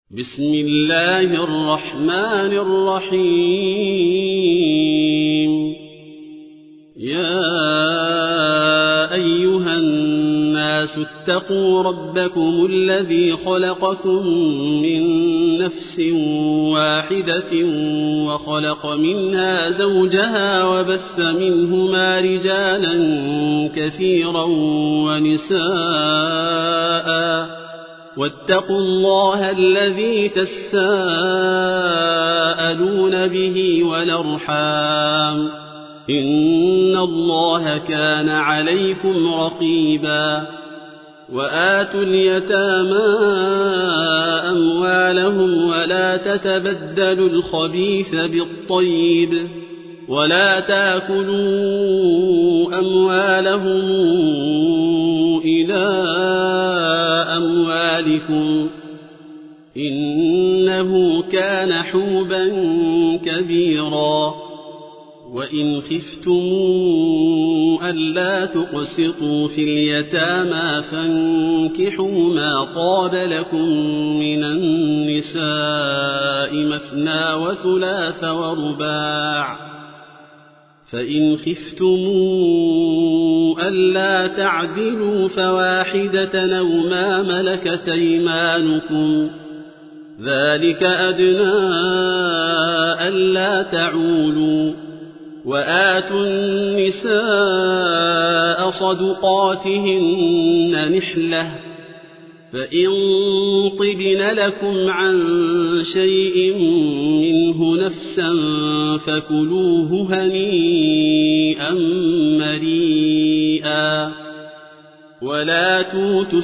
بسم الله الرحمن الرحيم. يا أيها الناس اتقوا ربكم الذي خلقكم من نفس واحدة وخلق منها زوجها وبث منهما رجالا كثيرا ونساء واتقوا الله الذي تساءلون به والأرحام إن الله كان عليكم رقيبا. وآتوا اليتامى أموالهم ولا تتبدلوا الخبيث بالطيب ولا تأكلوا أموالهم إلى أموالكم إنه كان حوبا كبيرا. وإن خفتم ألا تقسطوا في اليتامى فانكحوا ما طاب لكم من النساء مثنى وثلاث ورباع. فإن خفتم ألا تعدلوا فواحدة أو ما ملكت أيمانكم ذلك أدنى ألا تعولوا. وآتوا النساء صدقاتهن نحلة فإن طبن لكم عن شيء منه نفسا فكلوه هنيئا مريئا. ولا توتوا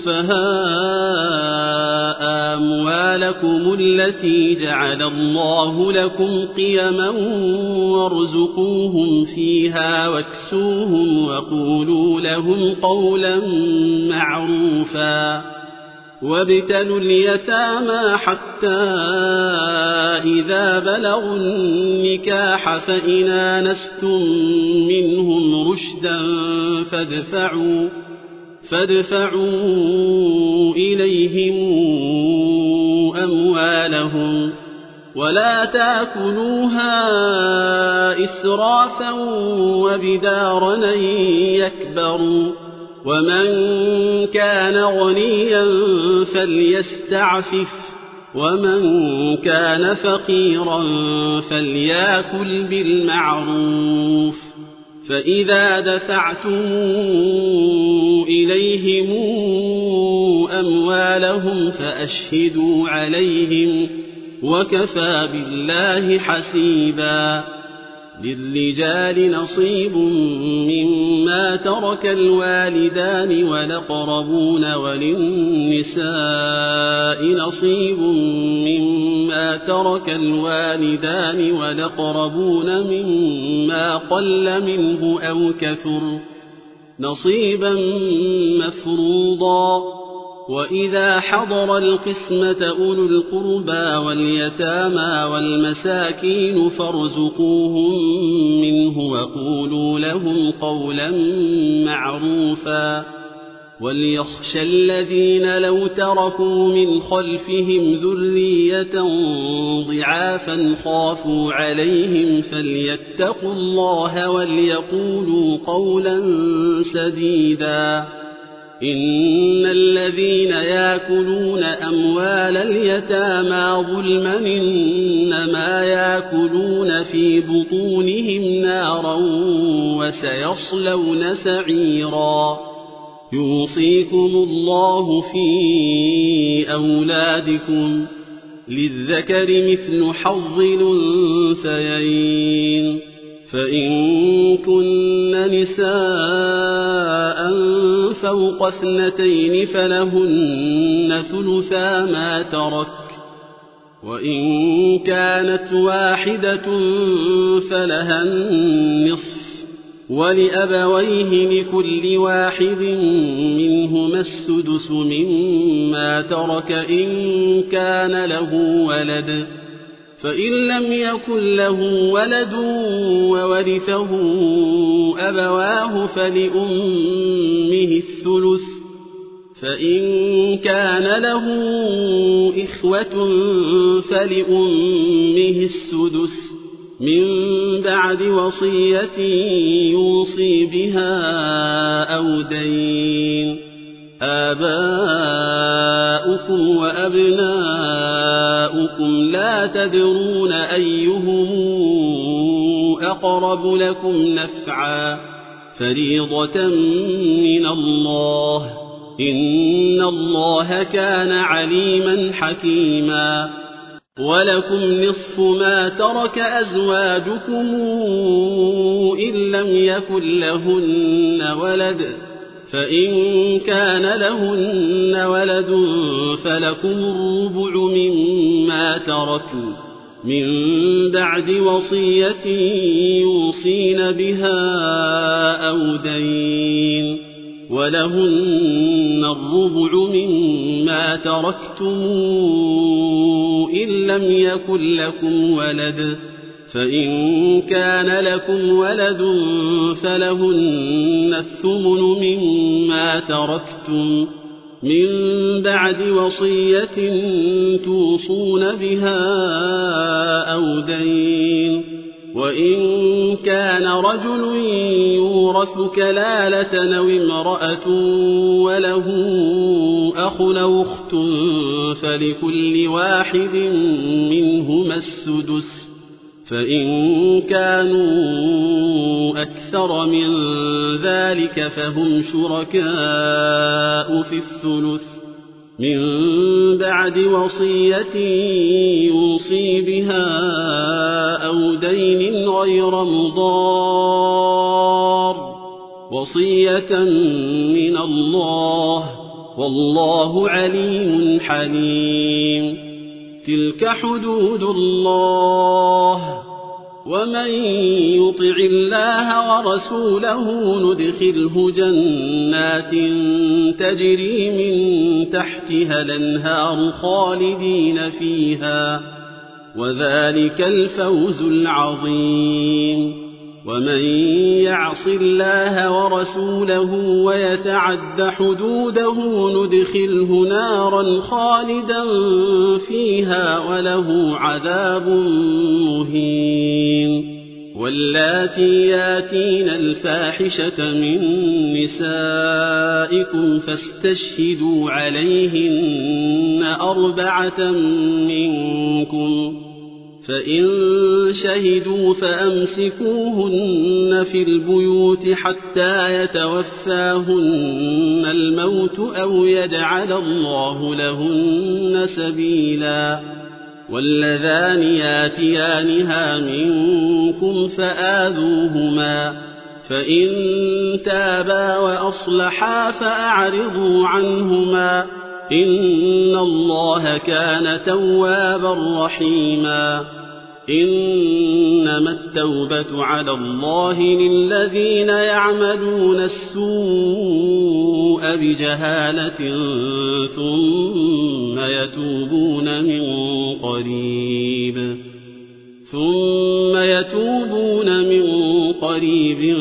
السفهاء أموالكم التي جعل الله لكم قيما وارزقوهم فيها واكسوهم وقولوا لهم قولا معروفا. وابتلوا اليتامى حتى إذا بلغوا النكاح فإن آنستم منهم رشدا فادفعوا إليهم أموالهم ولا تأكلوها إسرافا وبدارا أن يكبروا. ومن كان غنيا فليستعفف ومن كان فقيرا فليأكل بالمعروف. فإذا دفعتم إليهم أموالهم فأشهدوا عليهم وكفى بالله حسيبا. للرجال نصيب مما ترك الوالدان والأقربون وللنساء نصيب مما ترك الوالدان والأقربون مما قل منه أو كثر نصيبا مفروضا. وإذا حضر القسمة أولو القربى واليتامى والمساكين فارزقوهم منه وقولوا لهم قولا معروفا. وليخشى الذين لو تركوا من خلفهم ذرية ضعافا خافوا عليهم فليتقوا الله وليقولوا قولا سديدا. إن الذين يأكلون أموال اليتامى ظلما إنما يأكلون في بطونهم نارا وسيصلون سعيرا. يوصيكم الله في أولادكم للذكر مثل حظ الأنثيين. فإن كن نساء فوق 2 فلهن ثلثا ما ترك وإن كانت واحدة فلها النصف ولأبويه لكل واحد منهما السدس مما ترك إن كان له ولد. فإن لم يكن له ولد وورثه أبواه فلأمه الثلث فإن كان له إخوة فلأمه السدس من بعد وصية يوصي بها أو دين. آباؤكم وأبناؤكم لا تدرون أيهم أقرب لكم نفعا فريضة من الله إن الله كان عليما حكيما. ولكم نصف ما ترك أزواجكم إن لم يكن لهن ولد فإن كان لهن ولد فلكم الربع مما تركوا من بعد وصية يوصين بها أو دين. ولهن الربع مما تركتم إن لم يكن لكم ولد فإن كان لكم ولد فلهن الثمن مما تركتم من بعد وصية توصون بها أو دين. وإن كان رجل يورث كلالة أو امرأة وله أخ أو أخت فلكل واحد منهما السدس فإن كانوا أكثر من ذلك فهم شركاء في الثلث من بعد وصية يوصي بها أو دين غير مضار وصية من الله والله عليم حليم. تلك حدود الله ومن يطع الله ورسوله ندخله جنات تجري من تحتها الأنهار خالدين فيها وذلك الفوز العظيم. ومن يعص الله ورسوله ويتعد حدوده ندخله نارا خالدا فيها وله عذاب مهين. واللاتي ياتين الفاحشة من نسائكم فاستشهدوا عليهن 4 منكم فإن شهدوا فأمسكوهن في البيوت حتى يتوفاهن الموت أو يجعل الله لهن سبيلا. واللذان ياتيانها منكم فآذوهما فإن تابا وأصلحا فأعرضوا عنهما إن الله كان توابا رحيما. إنما التوبة على الله للذين يعملون السوء بجهالة ثم يتوبون من قريب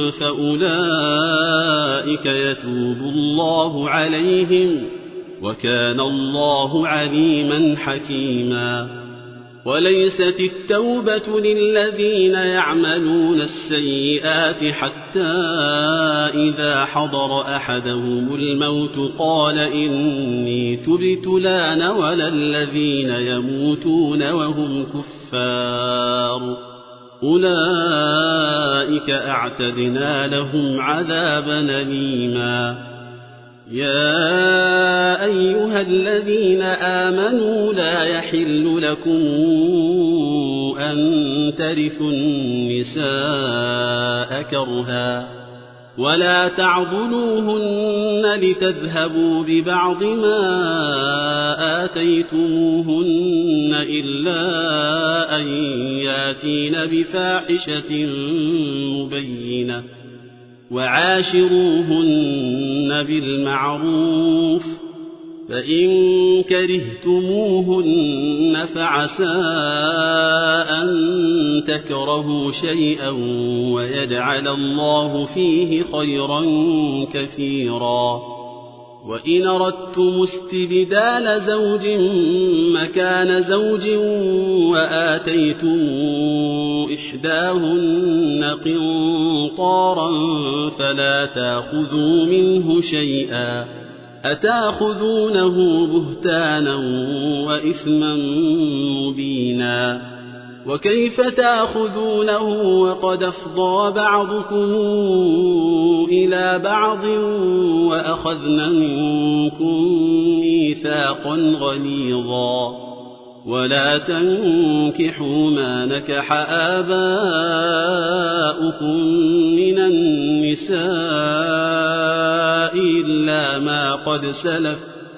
فأولئك يتوب الله عليهم وكان الله عليما حكيما. وليست التوبة للذين يعملون السيئات حتى إذا حضر أحدهم الموت قال إني تبت الآن ولا الذين يموتون وهم كفار أولئك أعتدنا لهم عذابا أليما. يا أيها الذين آمنوا لا يحل لكم أن ترثوا النساء كرها ولا تعضلوهن لتذهبوا ببعض ما آتيتموهن إلا أن ياتين بفاحشة مبينة وعاشروهن بالمعروف فإن كرهتموهن فعسى أن تكرهوا شيئا ويجعل الله فيه خيرا كثيرا. وإن أردتم استبدال زوج مكان زوج وآتيتم إحداهن قنطارا فلا تأخذوا منه شيئا أتأخذونه بهتانا وإثما مبينا وكيف تأخذونه وقد أفضى بعضكم إلى بعض وأخذن منكم ميثاقا غليظا ولا تنكحوا ما نكح آباؤكم من النساء إلا ما قد سلف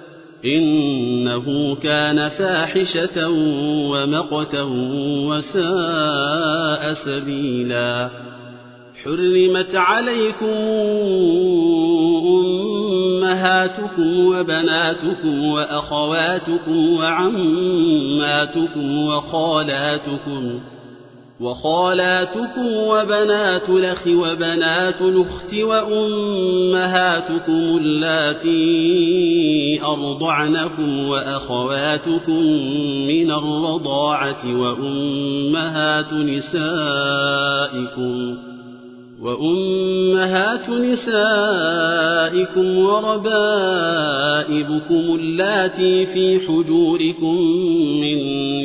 إنه كان فاحشة ومقتا وساء سبيلا حرمت عليكم أمهاتكم وبناتكم وأخواتكم وعماتكم وخالاتكم وبنات الأخ وبنات الأخت وأمهاتكم اللاتي أرضعنكم وأخواتكم من الرضاعة وأمهات نسائكم وربائبكم اللاتي في حجوركم من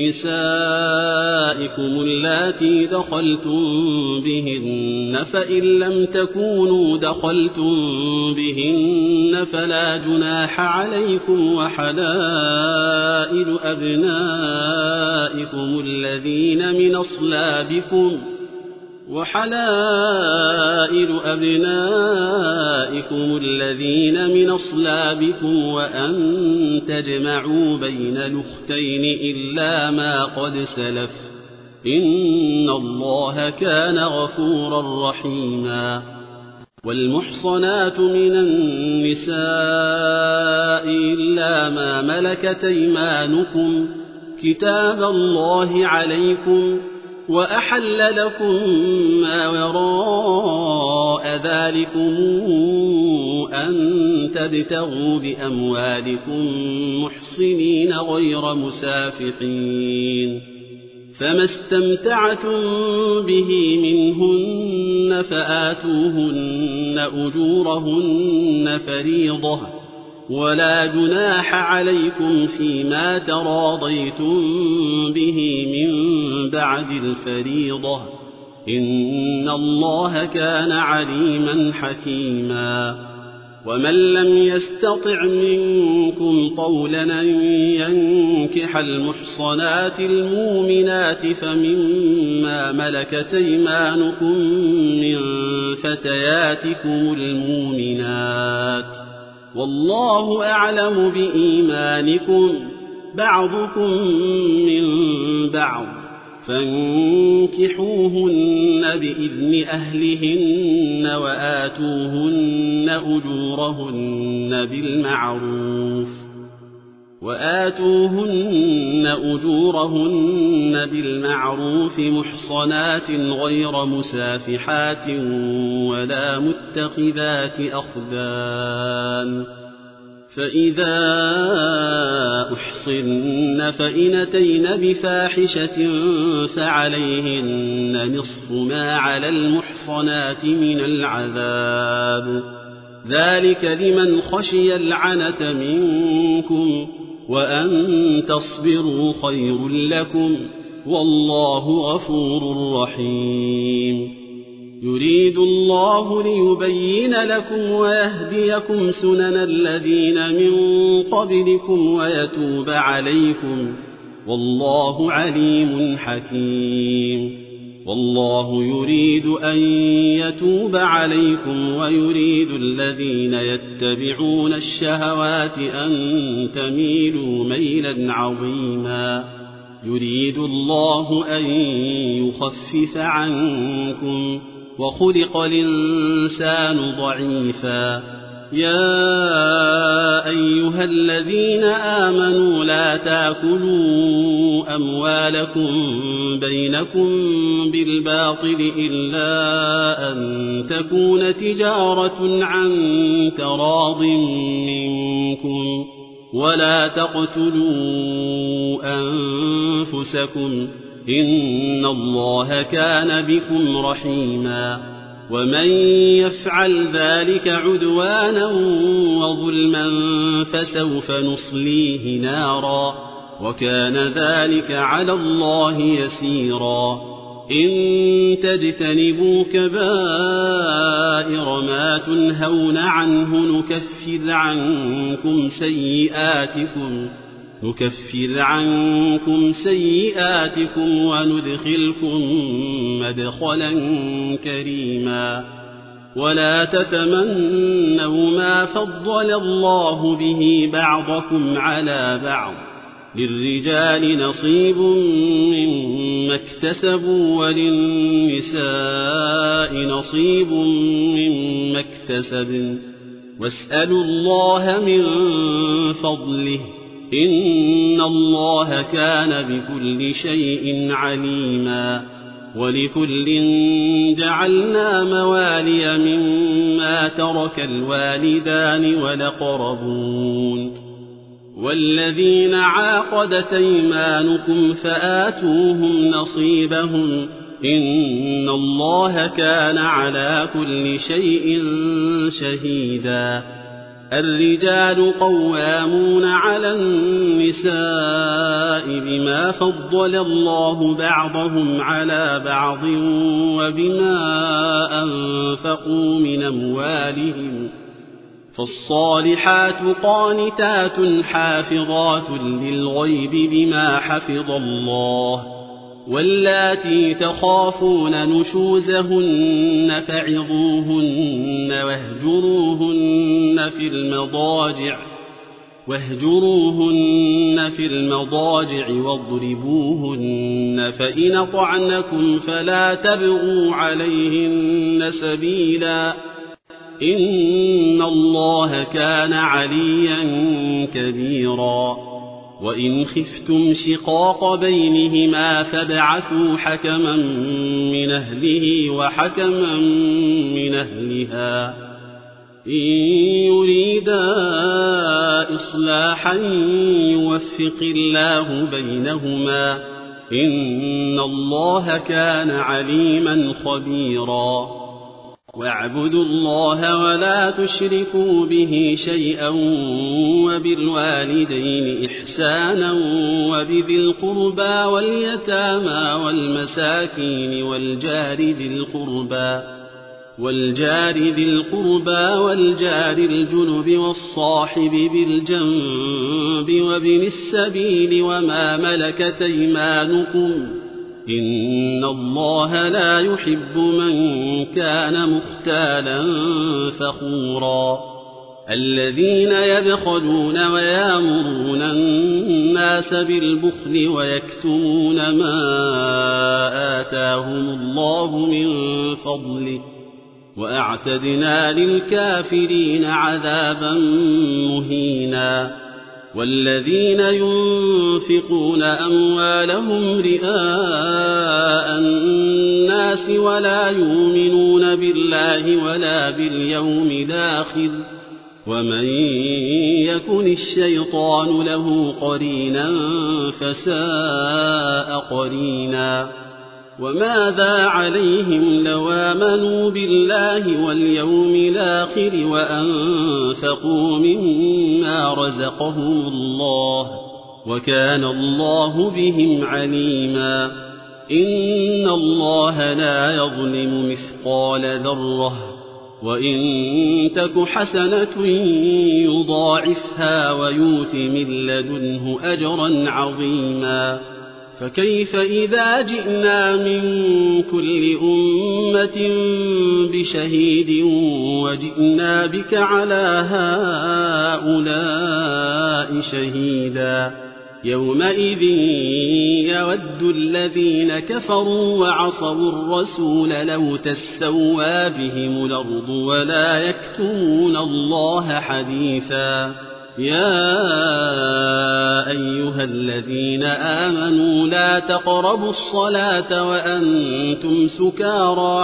نسائكم اللاتي دخلتم بهن فإن لم تكونوا دخلتم بهن فلا جناح عليكم وحلائل أبنائكم الذين من أصلابكم وأن تجمعوا بين الأختين إلا ما قد سلف إن الله كان غفورا رحيما والمحصنات من النساء إلا ما ملكت أيمانكم كتاب الله عليكم وأحل لكم ما وراء ذلكم أن تبتغوا بأموالكم محصنين غير مسافحين فما استمتعتم به منهن فآتوهن أجورهن فريضة ولا جناح عليكم فيما تراضيتم به من بعد الفريضة إن الله كان عليما حكيما ومن لم يستطع منكم طولا أن ينكح المحصنات المؤمنات فمما ملكت أيمانكم من فتياتكم المؤمنات والله أعلم بإيمانكم بعضكم من بعض فانكحوهن بإذن أهلهن وآتوهن أجورهن بالمعروف محصنات غير مسافحات ولا متخذات أخدان فإذا أحصن فإن أتين بفاحشة فعليهن نصف ما على المحصنات من العذاب ذلك لمن خشي العنة منكم وأن تصبروا خير لكم والله غفور رحيم يريد الله ليبين لكم ويهديكم سنن الذين من قبلكم ويتوب عليكم والله عليم حكيم والله يريد أن يتوب عليكم ويريد الذين يتبعون الشهوات أن تميلوا ميلا عظيما يريد الله أن يخفف عنكم وخلق الإنسان ضعيفا يا أيها الذين آمنوا لا تأكلوا أموالكم بينكم بالباطل إلا أن تكون تجارة عن تراض منكم ولا تقتلوا أنفسكم إن الله كان بكم رحيما ومن يفعل ذلك عدوانا وظلما فسوف نصليه نارا وكان ذلك على الله يسيرا إن تجتنبوا كبائر ما تنهون عنه نكفر عنكم سيئاتكم وندخلكم مدخلا كريما ولا تتمنوا ما فضل الله به بعضكم على بعض للرجال نصيب مما اكتسبوا وللنساء نصيب مما اكتسبن واسألوا الله من فضله إن الله كان بكل شيء عليما ولكل جعلنا موالي مما ترك الوالدان والأقربون والذين عاقدت أيمانكم فآتوهم نصيبهم إن الله كان على كل شيء شهيدا الرجال قوامون على النساء بما فضل الله بعضهم على بعض وبما أنفقوا من أموالهم فالصالحات قانتات حافظات للغيب بما حفظ الله واللاتي تخافون نشوزهن فعظوهن واهجروهن في المضاجع واضربوهن فإن أطعنكم فلا تبغوا عليهن سبيلا إن الله كان عليا كبيرا وإن خفتم شقاق بينهما فابعثوا حكما من أهله وحكما من أهلها إن يريدا إصلاحا يوفق الله بينهما إن الله كان عليما خبيرا واعبدوا الله ولا تشركوا به شيئا وبالوالدين إحسانا وبذي القربى واليتامى والمساكين والجار ذي القربى والجار الجنب والصاحب بالجنب وابن السبيل وما ملكت أيمانكم إن الله لا يحب من كان مختالا فخورا الذين يبخلون ويامرون الناس بالبخل ويكتمون ما آتاهم الله من فضله وأعتدنا للكافرين عذابا مهينا والذين ينفقون أموالهم رئاء الناس ولا يؤمنون بالله ولا باليوم الآخر ومن يكن الشيطان له قرينا فساء قرينا وماذا عليهم لو آمنوا بالله واليوم الآخر وأنفقوا مما رزقهم الله وكان الله بهم عليما إن الله لا يظلم مثقال ذرة وإن تك حسنة يضاعفها ويؤت من لدنه أجرا عظيما فكيف إذا جئنا من كل أمة بشهيد وجئنا بك على هؤلاء شهيدا يومئذ يود الذين كفروا وعصوا الرسول لو تسوى بهم الأرض ولا يكتمون الله حديثا يا أيها الذين آمنوا لا تقربوا الصلاة وأنتم سكارى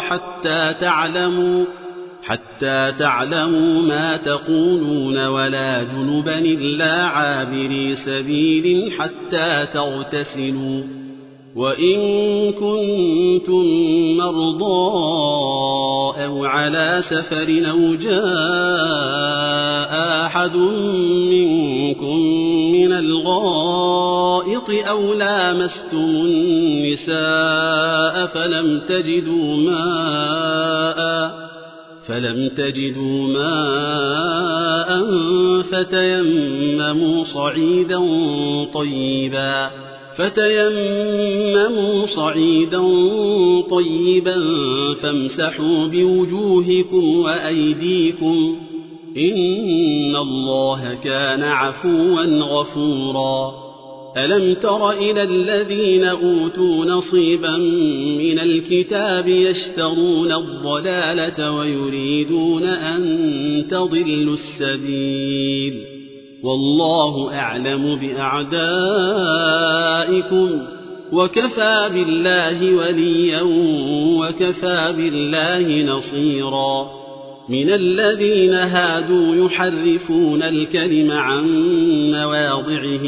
حتى تعلموا ما تقولون ولا جنبا إلا عابري سبيل حتى تغتسلوا وإن كنتم مرضى أو على سفر أو جاء أحد منكم من الغائط أو لامستم النساء فلم تجدوا ماء فتيمموا صعيدا طيبا فامسحوا بوجوهكم وأيديكم إن الله كان عفوا غفورا ألم تر إلى الذين أوتوا نصيبا من الكتاب يشترون الضلالة ويريدون أن تضلوا السبيل والله أعلم بأعدائكم وكفى بالله وليا وكفى بالله نصيرا من الذين هادوا يحرفون الكلم عن مواضعه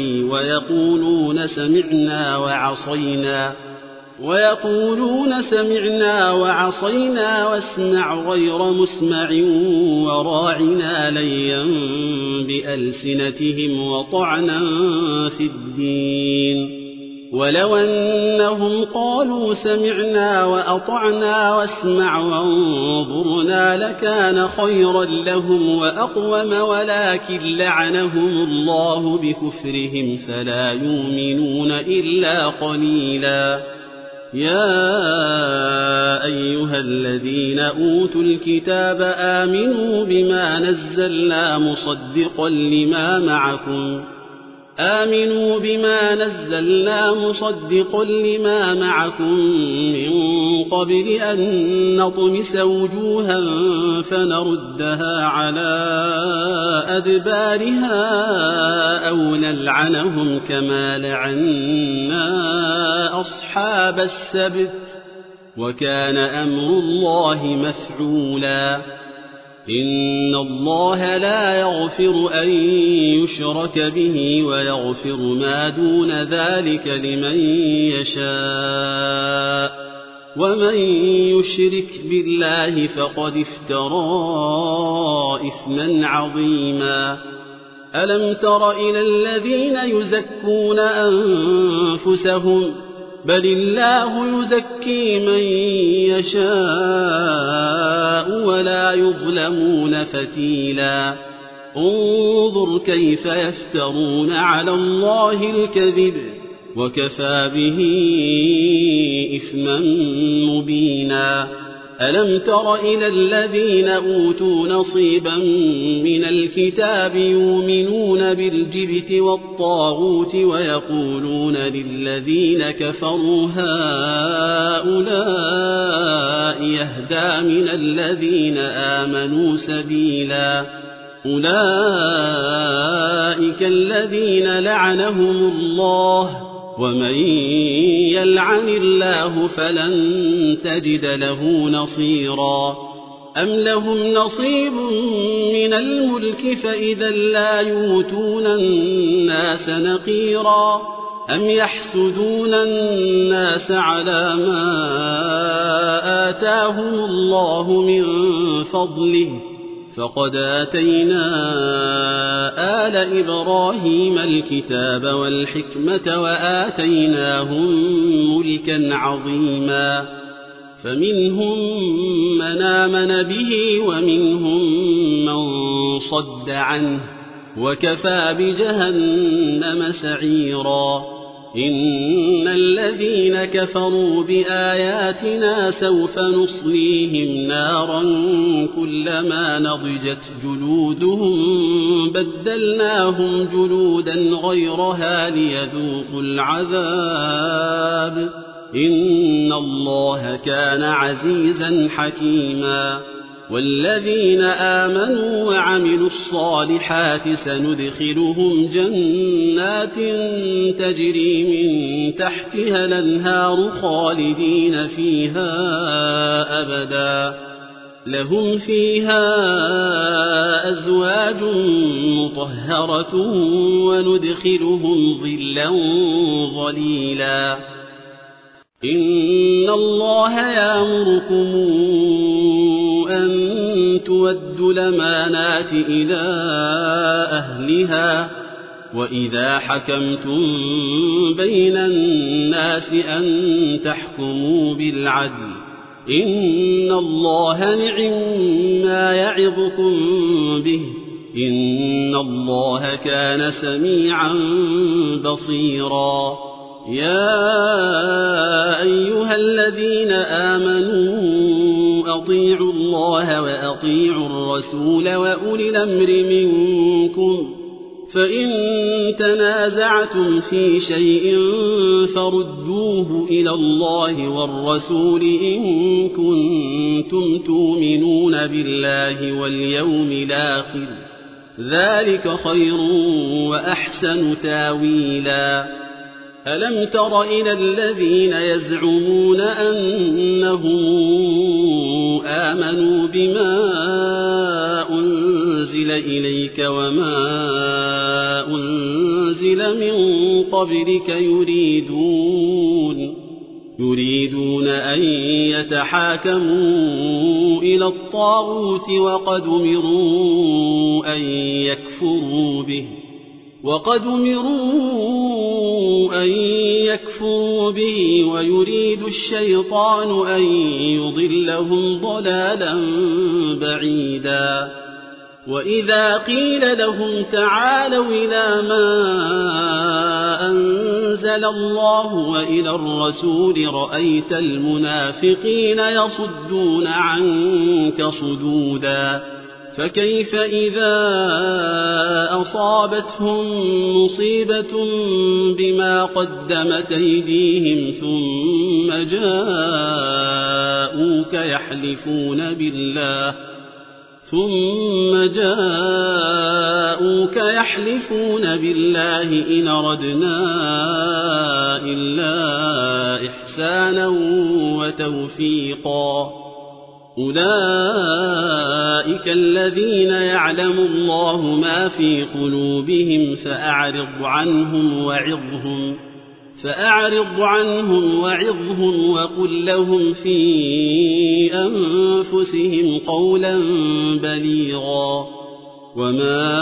ويقولون سمعنا وعصينا واسمع غير مسمع وراعنا ليا بألسنتهم وطعنا في الدين ولو أنهم قالوا سمعنا وأطعنا واسمع وانظرنا لكان خيرا لهم وأقوم ولكن لعنهم الله بكفرهم فلا يؤمنون إلا قليلا يا أيها الذين أوتوا الكتاب آمنوا بما نزلنا مصدقا لما معكم من قبل أن نطمس وجوها فنردها على أدبارها أو نلعنهم كما لعنا أصحاب السبت وكان أمر الله مفعولا إن الله لا يغفر أن يشرك به ويغفر ما دون ذلك لمن يشاء ومن يشرك بالله فقد افترى إثما عظيما ألم تر إلى الذين يزكون أنفسهم بل الله يزكي من يشاء ولا يظلمون فتيلا انظر كيف يفترون على الله الكذب وكفى به إثما مبينا ألم تر إلى الذين أوتوا نصيبا من الكتاب يؤمنون بالجبت والطاغوت ويقولون للذين كفروا هؤلاء يهدى من الذين آمنوا سبيلا أولئك الذين لعنهم الله ومن يلعن الله فلن تجد له نصيرا أم لهم نصيب من الملك فإذا لا يؤتون الناس نقيرا أم يحسدون الناس على ما آتاهم الله من فضله فقد آتينا آل إبراهيم الكتاب والحكمة وآتيناهم ملكا عظيما فمنهم من آمن به ومنهم من صد عنه وكفى بجهنم سعيرا إن الذين كفروا بآياتنا سوف نصليهم نارا كلما نضجت جلودهم بدلناهم جلودا غيرها ليذوقوا العذاب إن الله كان عزيزا حكيما والذين آمنوا وعملوا الصالحات سندخلهم جنات تجري من تحتها الأنهار خالدين فيها أبدا لهم فيها أزواج مطهرة وندخلهم ظلا ظليلا إن الله يأمركم أن تودوا الأمانات إلى أهلها وإذا حكمتم بين الناس أن تحكموا بالعدل إن الله نعم يعظكم به إن الله كان سميعا بصيرا يا أيها الذين آمنوا أطيعوا الله وأطيعوا الرسول وأولي الأمر منكم فإن تنازعتم في شيء فردوه إلى الله والرسول إن كنتم تؤمنون بالله واليوم الآخر ذلك خير وأحسن تاويلا ألم تر إلى الذين يزعمون أنهم آمنوا بما أنزل إليك وما أنزل من قبلك يريدون أن يتحاكموا إلى الطاغوت وقد أمروا أن يكفروا به ويريد الشيطان أن يضلهم ضلالا بعيدا وإذا قيل لهم تعالوا إلى ما أنزل الله وإلى الرسول رأيت المنافقين يصدون عنك صدودا فكيف إذا أصابتهم مصيبة بما قدمت أيديهم ثم جاءوك يحلفون بالله إن أردنا إلا إحسانا وتوفيقا أولئك الذين يعلم الله ما في قلوبهم فأعرض عنهم وعظهم وقل لهم في أنفسهم قولا بليغا وما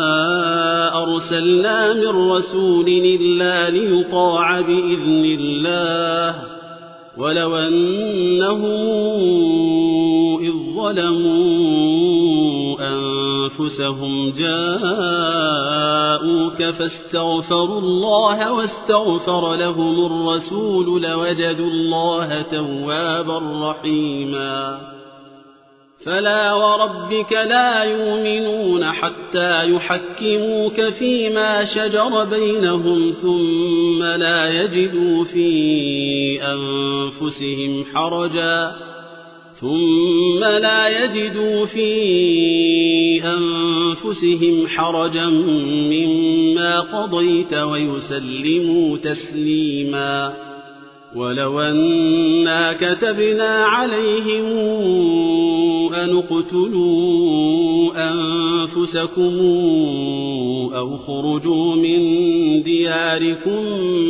أرسلنا من رسول إلا ليطاع بإذن الله ولو أنهم إذ ظلموا أنفسهم جاءوك فاستغفروا الله واستغفر لهم الرسول لوجدوا الله توابا رحيما فلا وربك لا يؤمنون حتى يحكموك فيما شجر بينهم ثم لا يجدوا في أنفسهم حرجا مما قضيت ويسلموا تسليما ولو أنا كتبنا عليهم أن اقتلوا أنفسكم أو خرجوا من دياركم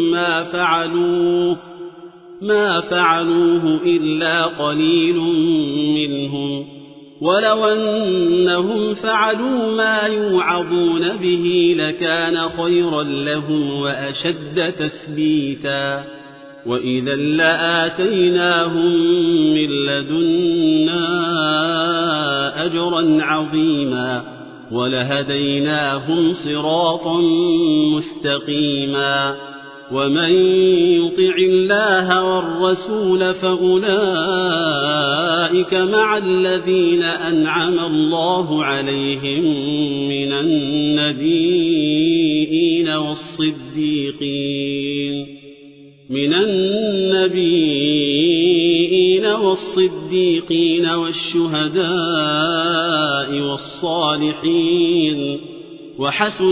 ما فعلوه إلا قليل منهم ولو أنهم فعلوا ما يوعظون به لكان خيرا لهم وأشد تثبيتا وإذا لآتيناهم من لدنا أجرا عظيما ولهديناهم صراطا مستقيما ومن يطع الله والرسول فأولئك مع الذين أنعم الله عليهم من النبيين والصديقين والشهداء والصالحين وحسن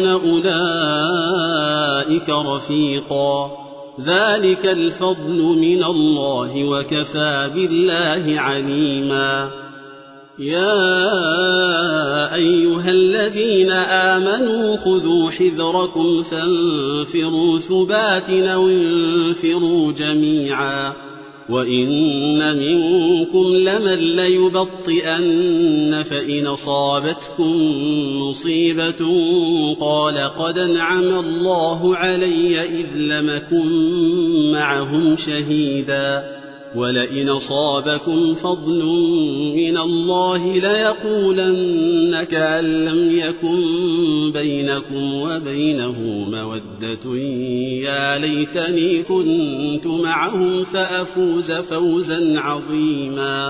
أولئك رفيقا ذلك الفضل من الله وكفى بالله عليما يا أيها الذين آمنوا خذوا حذركم فانفروا ثبات أو انفروا جميعا وإن منكم لمن ليبطئن فإن أصابتكم مصيبة قال قد أنعم الله علي إذ لم أكن معهم شهيدا ولئن أصابكم فضل من الله ليقولن كأن لم يكن بينكم وبينه مودة يا ليتني كنت معهم فأفوز فوزا عظيما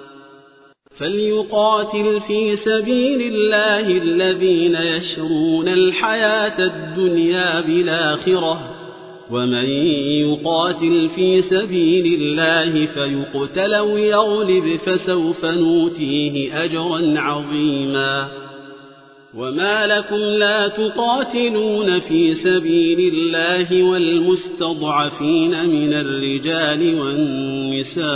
فليقاتل في سبيل الله الذين يشرون الحياة الدنيا بالآخرة ومن يقاتل في سبيل الله فيقتل أو يغلب فسوف نؤتيه أجرا عظيما وما لكم لا تقاتلون في سبيل الله والمستضعفين من الرجال والنساء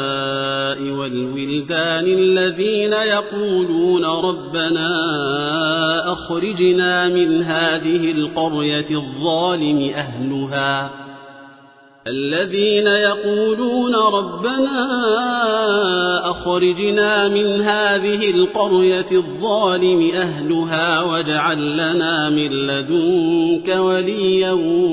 والولدان الذين يقولون ربنا أخرجنا من هذه القرية الظالم أهلها واجعل لنا من لدنك وليا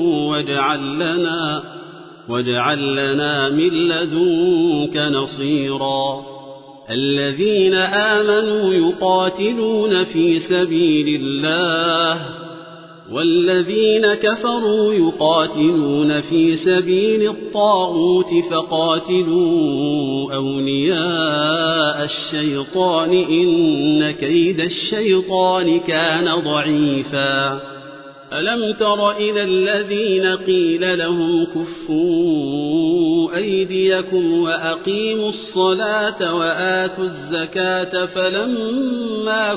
واجعل لنا من لدنك نصيرا الذين آمنوا يقاتلون في سبيل الله والذين كفروا يقاتلون في سبيل الطاغوت فقاتلوا أولياء الشيطان إن كيد الشيطان كان ضعيفا ألم تر إلى الذين قيل لهم كفوا أيديكم وأقيموا الصلاة وآتوا الزكاة فلما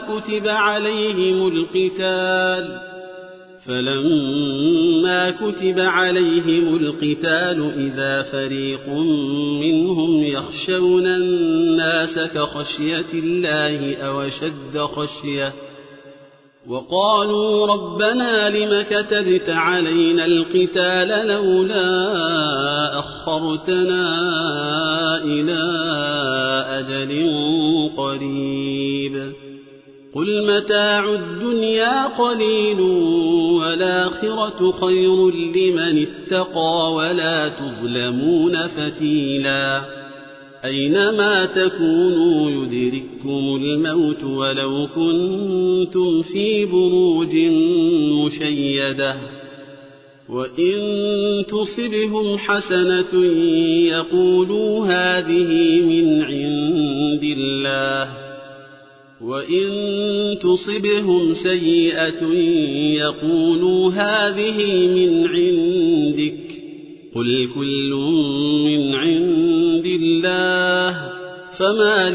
كتب عليهم القتال إذا فريق منهم يخشون الناس كخشية الله أو أشد خشية وقالوا ربنا لم كتبت علينا القتال لولا أخرتنا إلى أجل قريب قل متاع الدنيا قليل والآخرة خير لمن اتقى ولا تظلمون فتيلا أينما تكونوا يدرككم الموت ولو كنتم في بروج مشيدة وإن تصبهم حسنة يقولوا هذه من عند الله وإن تصبهم سيئة يقولوا هذه من عندك قل كل من عند الله فما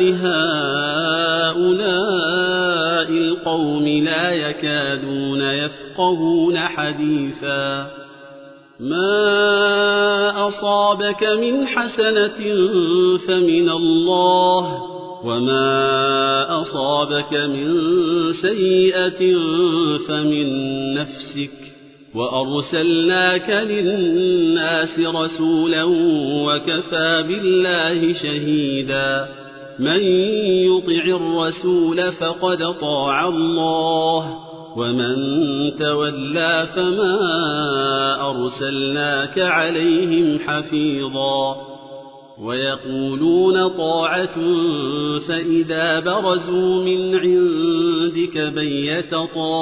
لهؤلاء القوم لا يكادون يفقهون حديثا ما أصابك من حسنة فمن الله وما أصابك من سيئة فمن نفسك وأرسلناك للناس رسولا وكفى بالله شهيدا من يطع الرسول فقد طاع الله ومن تولى فما أرسلناك عليهم حفيظا ويقولون طاعة فإذا برزوا من عندك بيت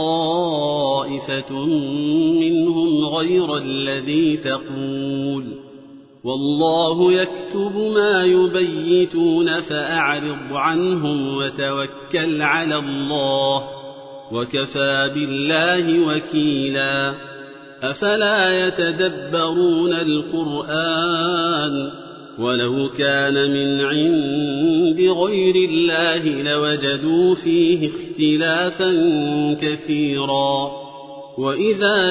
طائفة منهم غير الذي تقول والله يكتب ما يبيتون فأعرض عنهم وتوكل على الله وكفى بالله وكيلا أفلا يتدبرون القرآن ولو كان من عند غير الله لوجدوا فيه اختلافا كثيرا وإذا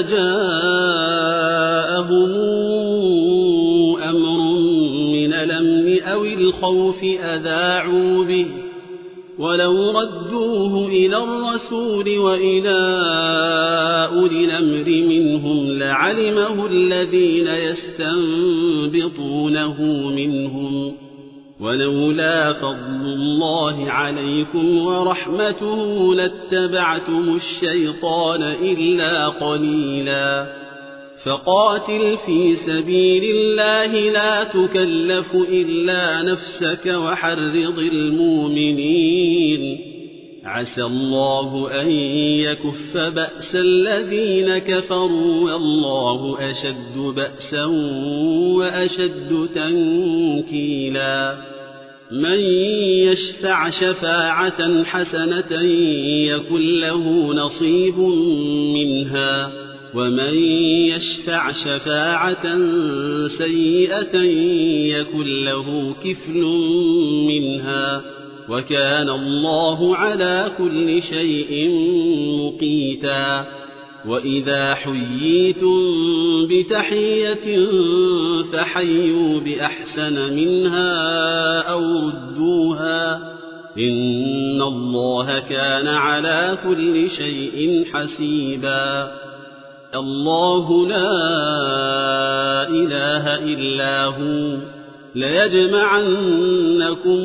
جاءهم أمر من الأمن أو الخوف أذاعوا به ولو ردوه إلى الرسول وإلى أولي الأمر منهم لعلمه الذين يستنبطونه منهم ولولا فضل الله عليكم ورحمته لاتبعتم الشيطان إلا قليلا فقاتل في سبيل الله لا تكلف إلا نفسك وحرض المؤمنين عسى الله أن يكف بأس الذين كفروا والله أشد بأسا وأشد تنكيلا من يشفع شفاعة حسنة يكن له نصيب منها ومن يشفع شفاعة سيئة يكن له كفل منها وكان الله على كل شيء مقيتا وإذا حييتم بتحية فحيوا بأحسن منها أو ردوها إن الله كان على كل شيء حسيبا الله لا إله إلا هو ليجمعنكم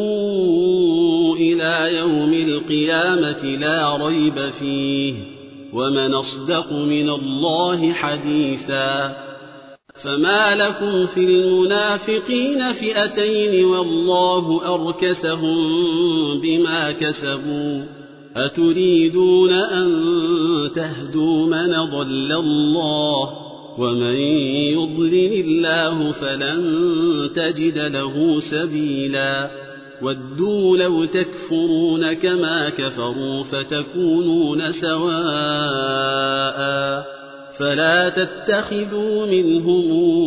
إلى يوم القيامة لا ريب فيه ومن أصدق من الله حديثا فما لكم في المنافقين فئتين والله أركسهم بما كسبوا أتريدون أن تهدوا من ضل الله ومن يضلل الله فلن تجد له سبيلا ودوا لو تكفرون كما كفروا فتكونون سواء فلا تتخذوا منهم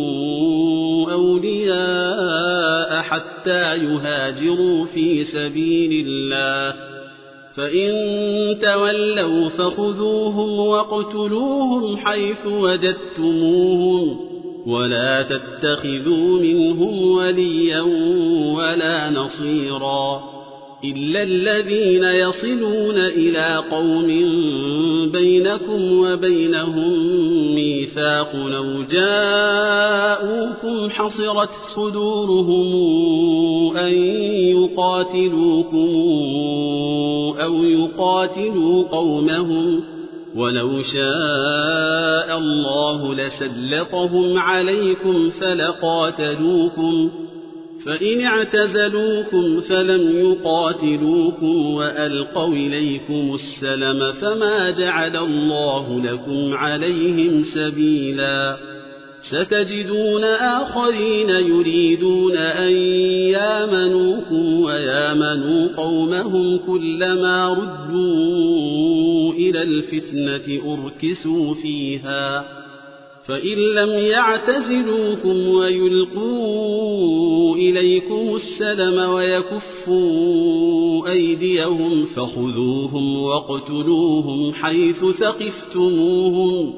أولياء حتى يهاجروا في سبيل الله فإن تولوا فخذوهم واقتلوهم حيث وجدتموهم ولا تتخذوا منهم وليا ولا نصيرا إلا الذين يصلون إلى قوم بينكم وبينهم ميثاق أو جاءوكم حصرت صدورهم أن يقاتلوكم أو يقاتلوا قومهم ولو شاء الله لسلطهم عليكم فلقاتلوكم فإن اعتزلوكم فلم يقاتلوكم وألقوا إليكم السلم فما جعل الله لكم عليهم سبيلا ستجدون آخرين يريدون أن يامنوكم ويامنوا قومهم كلما ردوا إلى الفتنة أركسوا فيها فإن لم يعتزلوكم ويلقوا إليكم السلم ويكفوا أيديهم فخذوهم واقتلوهم حيث ثقفتموهم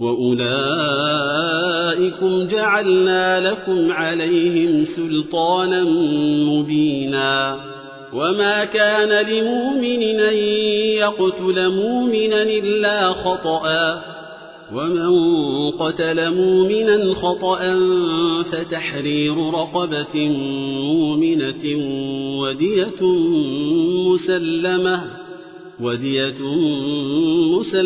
وأولئكم جعلنا لكم عليهم سلطانا مبينا وما كان لمؤمن أن يقتل مؤمنا إلا خطأ ومن قتل مؤمنا خطأ فتحرير رقبة مؤمنة ودية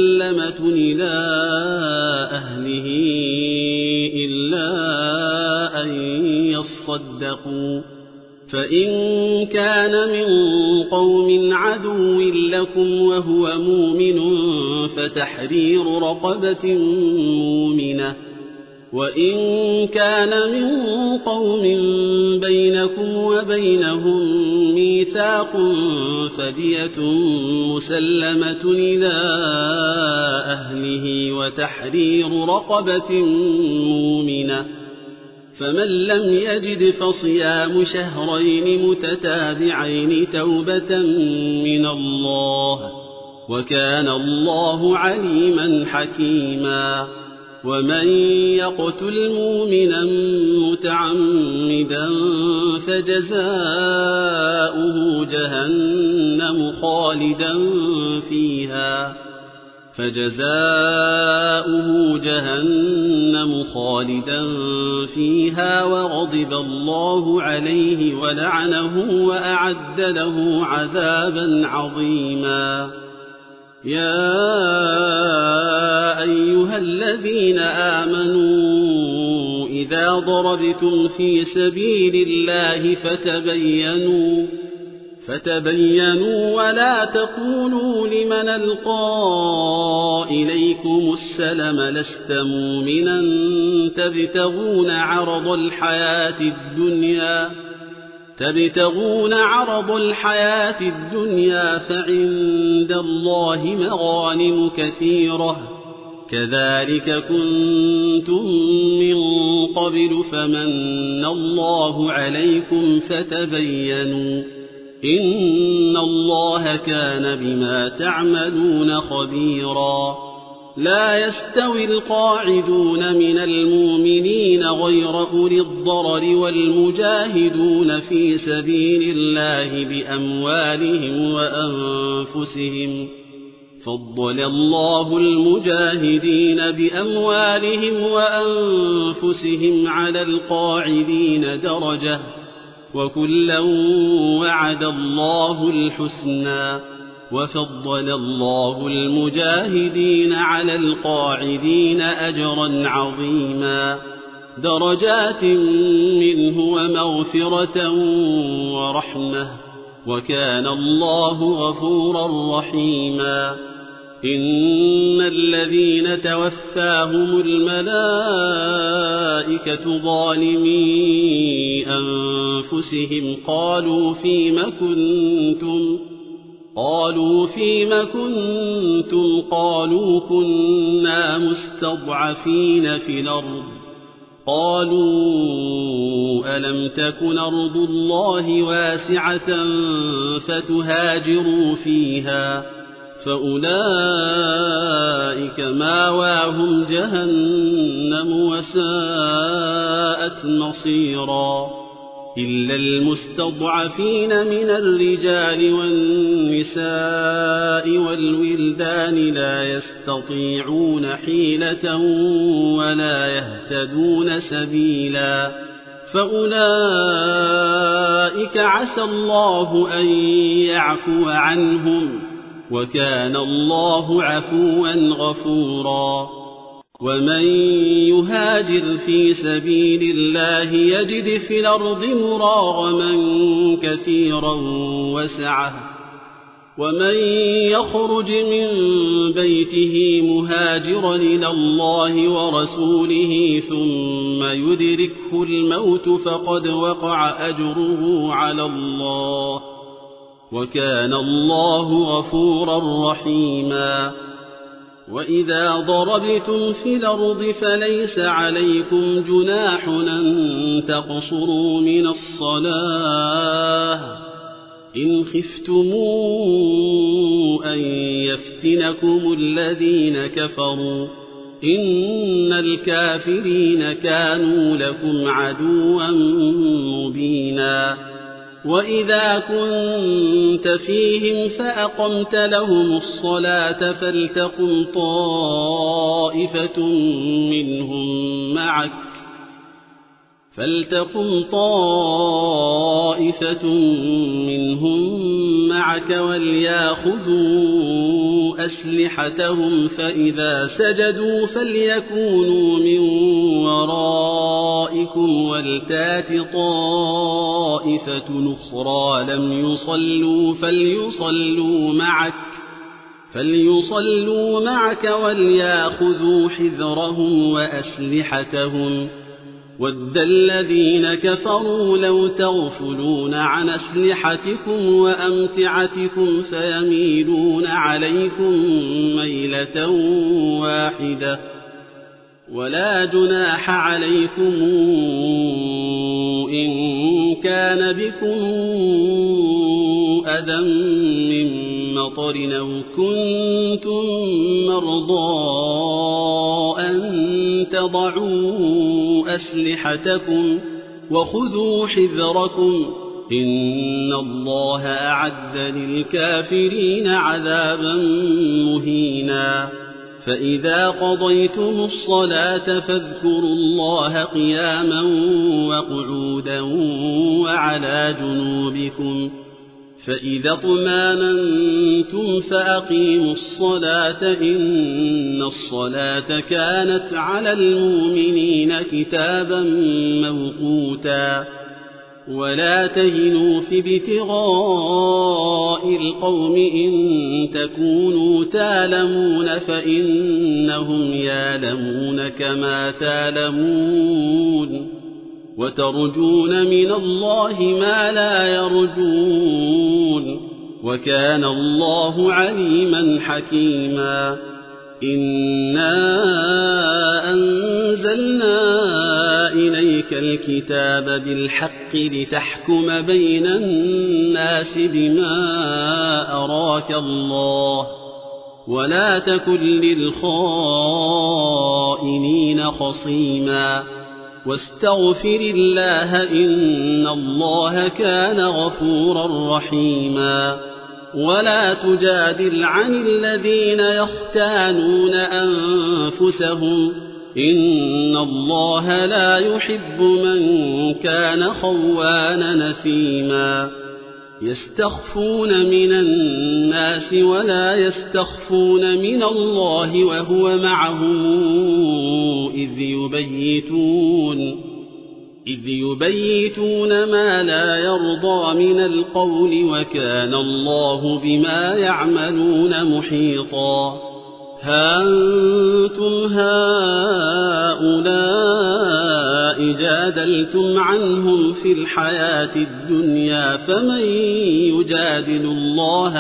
مسلمة إلى أهله إلا أن يصدقوا. فإن كان من قوم عدو لكم وهو مؤمن فتحرير رقبة مؤمنة، وإن كان من قوم بينكم وبينهم ميثاق فدية مسلمة إلى أهله وتحرير رقبة مؤمنة، فمن لم يجد فصيام شهرين متتابعين توبة من الله، وكان الله عليما حكيما. ومن يقتل مؤمنا متعمدا فجزاؤه جهنم خالدا فيها وغضب الله عليه ولعنه وأعد له عذابا عظيما. يا أيها الذين آمنوا إذا ضربتم في سبيل الله فتبينوا ولا تقولوا لمن ألقى إليكم السلم لست مؤمنا تبتغون عرض الحياة الدنيا فعند الله مغانم كثيرة كذلك كنتم من قبل فمن الله عليكم فتبينوا إن الله كان بما تعملون خبيرا. لا يستوي القاعدون من المؤمنين غير أولي الضرر والمجاهدون في سبيل الله بأموالهم وأنفسهم، فضل الله المجاهدين بأموالهم وأنفسهم على القاعدين درجة، وكلا وعد الله الحسنى، وفضل الله المجاهدين على القاعدين أجرا عظيما، درجات منه ومغفرة ورحمة، وكان الله غفورا رحيما. إن الذين توفاهم الملائكة ظالمي أنفسهم قالوا فيم كنتم قالوا كنا مستضعفين في الأرض قالوا ألم تكن أرض الله واسعة فتهاجروا فيها فأولئك ماواهم جهنم وساءت مصيرا. إلا المستضعفين من الرجال والنساء والولدان لا يستطيعون حيلة ولا يهتدون سبيلا، فأولئك عسى الله أن يعفو عنهم، وكان الله عفوا غفورا. ومن يهاجر في سبيل الله يجد في الأرض مراغما كثيرا وسعة، ومن يخرج من بيته مهاجرا إلى الله ورسوله ثم يدركه الموت فقد وقع أجره على الله، وكان الله غفورا رحيما. وإذا ضربتم في الأرض فليس عليكم جناح أن تقصروا من الصلاة إن خفتم أن يفتنكم الذين كفروا إن الكافرين كانوا لكم عدوا مبينا. وإذا كنت فيهم فأقمت لهم الصلاة فلتقم طائفة منهم معك وليأخذوا أسلحتهم فإذا سجدوا فليكونوا من ورائكم ورائكم ولتات طائفة أخرى لم يصلوا فليصلوا معك وليأخذوا حذرهم وأسلحتهم ود الذين كفروا لو تغفلون عن أسلحتكم وأمتعتكم فيميلون عليكم ميلة واحدة ولا جناح عليكم إن كان بكم أذى من مطر أو كنتم مرضى أن تضعوا أسلحتكم وخذوا حذركم إن الله أعد للكافرين عذابا مهينا فإذا قضيتم الصلاة فاذكروا الله قياما وقعودا وعلى جنوبكم فإذا اطمأننتم فأقيموا الصلاة إن الصلاة كانت على المؤمنين كتابا موقوتا ولا تهنوا في ابتغاء القوم إن تكونوا تالمون فإنهم يالمون كما تالمون وترجون من الله ما لا يرجون وكان الله عليما حكيما إنا أنزلنا إليك الكتاب بالحق لتحكم بين الناس بما أراك الله ولا تكن للخائنين خصيما واستغفر الله إن الله كان غفورا رحيما ولا تجادل عن الذين يختانون أنفسهم إن الله لا يحب من كان خوانا نثيما يستخفون من الناس ولا يستخفون من الله وهو معهم إذ يبيتون ما لا يرضى من القول وكان الله بما يعملون محيطا ها أنتم هؤلاء جادلتم عنهم في الحياة الدنيا فمن يجادل الله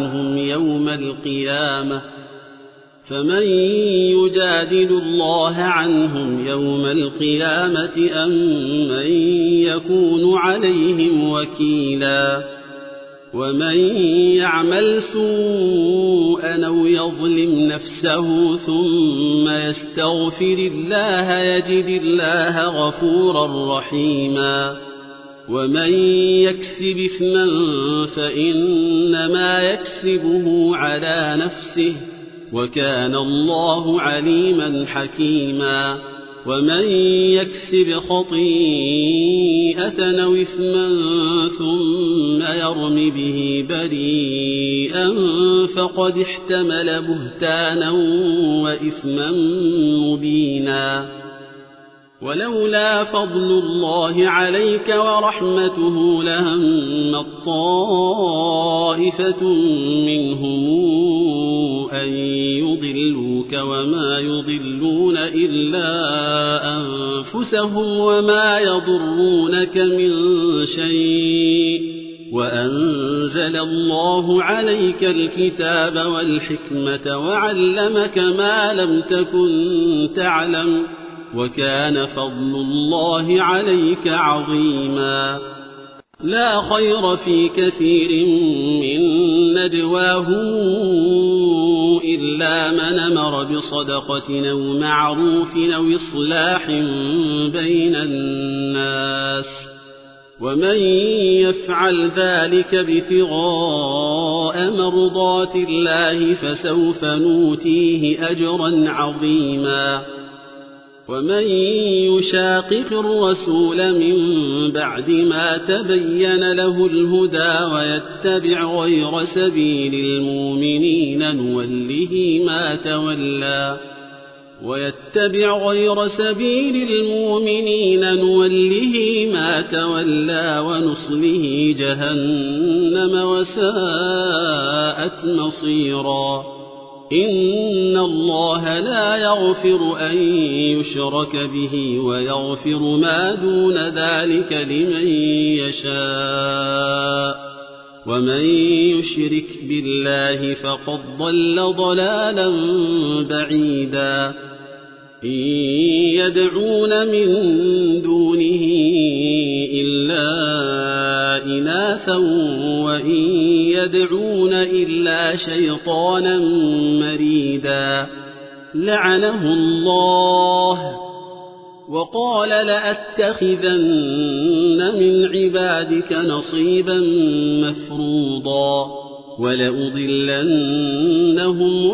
عنهم يوم القيامة أم من يكون عليهم وكيلا ومن يعمل سوءا أو يظلم نفسه ثم يستغفر الله يجد الله غفورا رحيما ومن يكسب إثما فإنما يكسبه على نفسه وكان الله عليما حكيما ومن يكسب خطيئة أو إثما ثم يرم به بريئا فقد احتمل بهتانا وإثما مبينا ولولا فضل الله عليك ورحمته لهم طائفة منهم أن يضلوك وما يضلون إلا أنفسهم وما يضرونك من شيء وأنزل الله عليك الكتاب والحكمة وعلمك ما لم تكن تعلم وكان فضل الله عليك عظيما لا خير في كثير من نجواهم إلا من أمر بصدقة أو معروف أو إصلاح بين الناس ومن يفعل ذلك ابتغاء مرضات الله فسوف نؤتيه أجرا عظيما ومن يشاقق الرسول من بعد ما تبين له الهدى ويتبع غير سبيل المؤمنين نوله ما تولى ويتبع غير سبيل المؤمنين نوله ما تولى ونصله جهنم وساءت مصيرا. إن الله لا يغفر أن يشرك به ويغفر ما دون ذلك لمن يشاء، ومن يشرك بالله فقد ضل ضلالا بعيدا. إن يدعون من دونه إلا إناثا وإن يدعون إلا شيطانا مريدا لعنه الله وقال لأتخذن من عبادك نصيبا مفروضا ولأضلنهم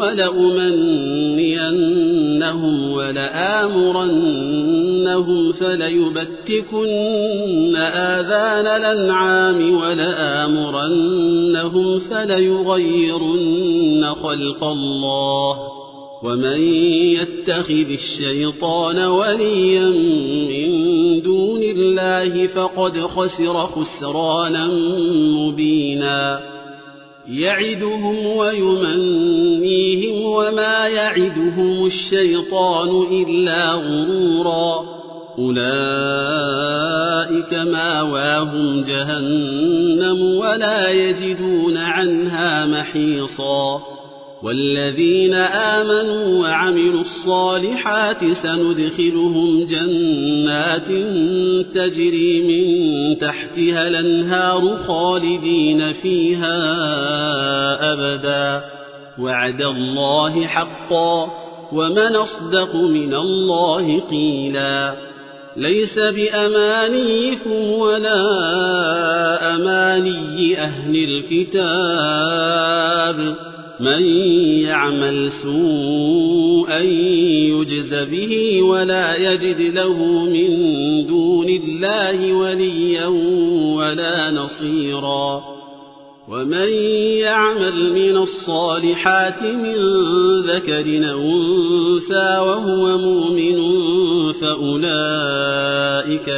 ولأمنينهم ولآمرنهم فليبتكن آذان الأنعام ولآمرنهم فليغيرن خلق الله. ومن يتخذ الشيطان وليا من دون الله فقد خسر خسرانا مبينا. يعدهم ويمنيهم وما يعدهم الشيطان إلا غرورا. أولئك ماواهم جهنم ولا يجدون عنها محيصا. والذين آمنوا وعملوا الصالحات سندخلهم جنات تجري من تحتها الأنهار خالدين فيها أبدا وعد الله حقا ومن أصدق من الله قيلا. ليس بأمانيكم ولا أماني أهل الكتاب من يعمل سوءا يجز به ولا يجد له من دون الله وليا ولا نصيرا. ومن يعمل من الصالحات من ذكر أو أنثى وهو مؤمن فأولئك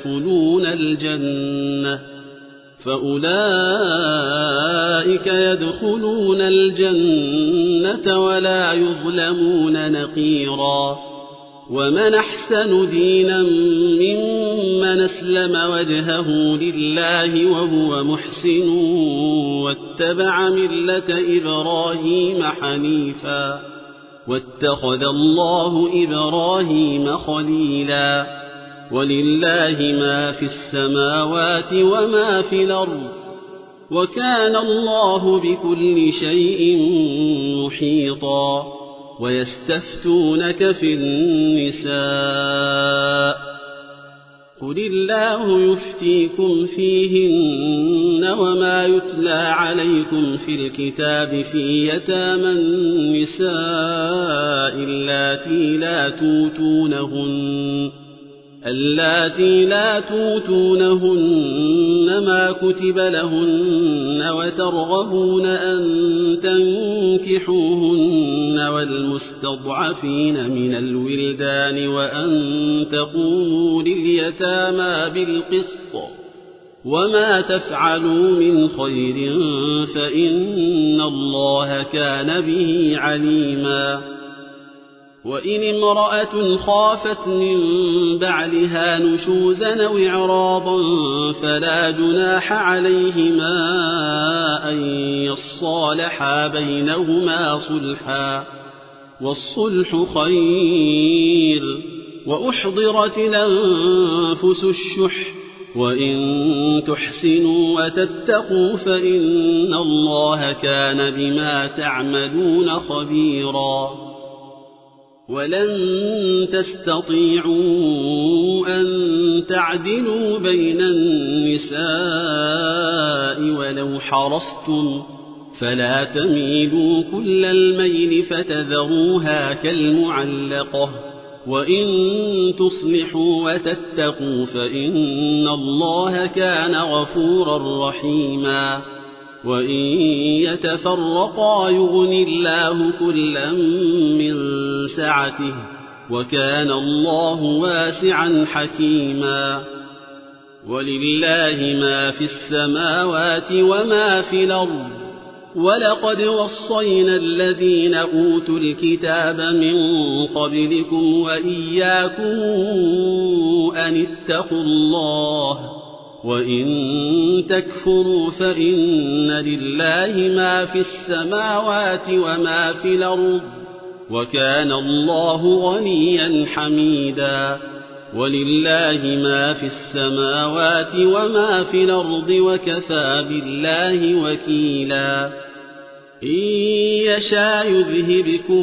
يدخلون الجنة ولا يظلمون نقيرا. ومن أحسن دينا ممن أسلم وجهه لله وهو محسن واتبع ملة إبراهيم حنيفا واتخذ الله إبراهيم خليلا. ولله ما في السماوات وما في الأرض وكان الله بكل شيء محيطا. ويستفتونك في النساء قل الله يفتيكم فيهن وما يتلى عليكم في الكتاب في يتامى النساء اللاتي لا توتونهن ما كتب لهن وترغبون أن تنكحوهن والمستضعفين من الولدان وأن تقوموا لليتامى بالقسط وما تفعلوا من خير فإن الله كان به عليما. وإن امرأة خافت من بعلها نشوزا أو إعراضا فلا جناح عليهما أن يصالحا بينهما صلحا والصلح خير. وأحضرت الأنفس الشح وإن تحسنوا وتتقوا فإن الله كان بما تعملون خبيرا. ولن تستطيعوا أن تعدلوا بين النساء ولو حرصتم فلا تميلوا كل الميل فتذروها كالمعلقة. وإن تصلحوا وتتقوا فإن الله كان غفورا رحيما. وإن يتفرقا يغن الله كلا من سعته وكان الله واسعا حكيما. ولله ما في السماوات وما في الأرض ولقد وصينا الذين أوتوا الكتاب من قبلكم وإياكم أن اتقوا الله وإن تكفروا فإن لله ما في السماوات وما في الأرض وكان الله غنيا حميدا. ولله ما في السماوات وما في الأرض وكفى بالله وكيلا. إن يشاء يذهبكم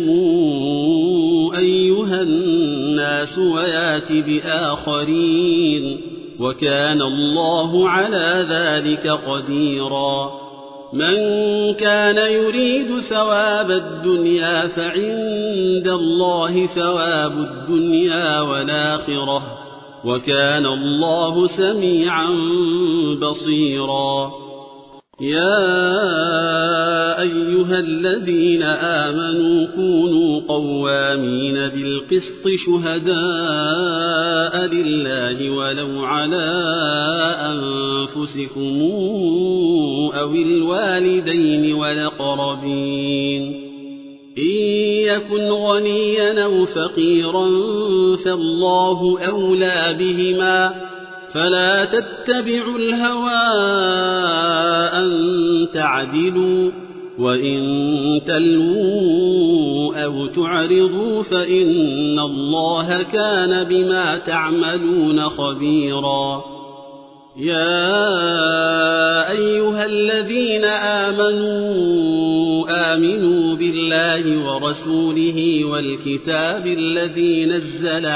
أيها الناس ويات بآخرين وكان الله على ذلك قديرا. من كان يريد ثواب الدنيا فعند الله ثواب الدنيا والآخرة وكان الله سميعا بصيرا. يا أيها الذين آمنوا كونوا قوامين بالقسط شهداء لله ولو على أنفسكم أو الوالدين والأقربين. إن يكن غنيا أو فقيرا فالله أولى بهما فلا تتبعوا الهوى أن تعدلوا وإن تلووا أو تعرضوا فإن الله كان بما تعملون خبيرا. يا أيها الذين آمنوا بالله ورسوله والكتاب الذي نزل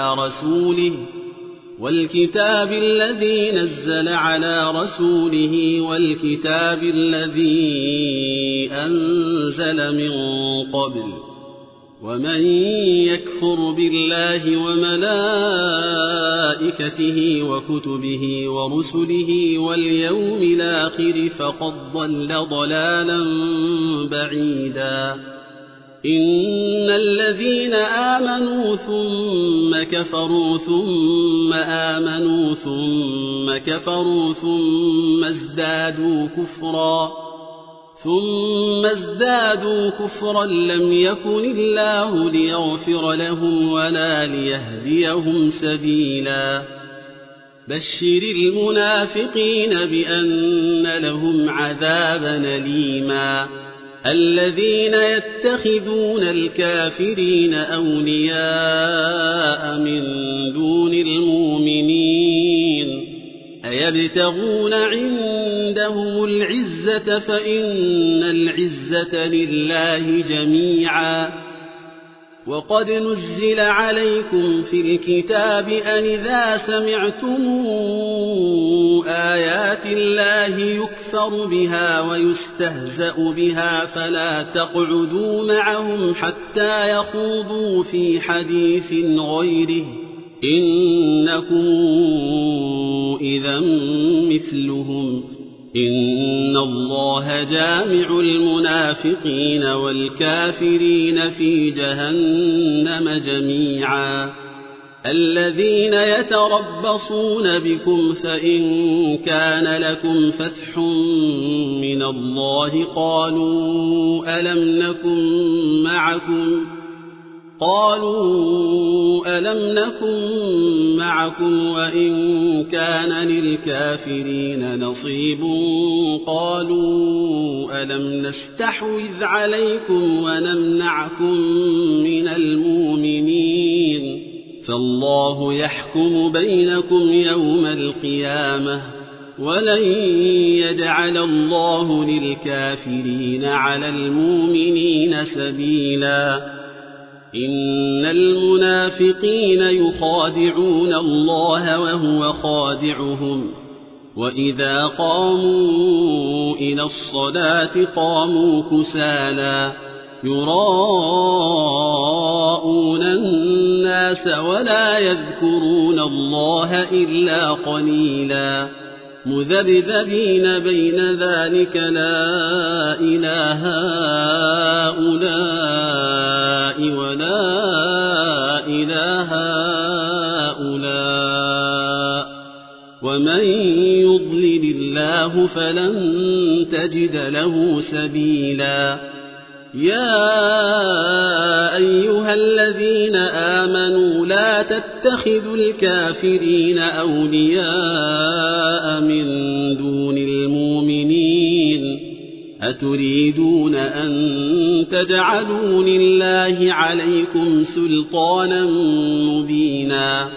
على رسوله والكتاب الذي أنزل من قبل ومن يكفر بالله وملائكته وكتبه ورسله واليوم الآخر فقد ضل ضلالا بعيدا. إن الذين آمنوا ثم كفروا ثم آمنوا ثم كفروا ثم ازدادوا كفرا لم يكن الله ليغفر لهم ولا ليهديهم سبيلا. بشر المنافقين بأن لهم عذابا أليما. الذين يتخذون الكافرين أولياء من دون المؤمنين أيبتغون عندهم العزة فإن العزة لله جميعا. وقد نزل عليكم في الكتاب أن إذا سمعتم آيات الله يكفر بها ويستهزأ بها فلا تقعدوا معهم حتى يخوضوا في حديث غيره إنكم إذا مثلهم. إن الله جامع المنافقين والكافرين في جهنم جميعا. الذين يتربصون بكم فإن كان لكم فتح من الله قالوا ألم نكن معكم وإن كان للكافرين نصيب قالوا ألم نستحوذ عليكم ونمنعكم من المؤمنين فالله يحكم بينكم يوم القيامة ولن يجعل الله للكافرين على المؤمنين سبيلا. إن المنافقين يخادعون الله وهو خادعهم وإذا قاموا إلى الصلاة قاموا كسالى يراءون الناس ولا يذكرون الله إلا قليلا مذبذبين بين ذلك لا إله هؤلاء ولا إلى هؤلاء ومن يضلل الله فلن تجد له سبيلا يا أيها الذين آمنوا لا تتخذوا الكافرين أولياء من دون المؤمنين أتريدون أن تجعلوا لله عليكم سلطانا مبينا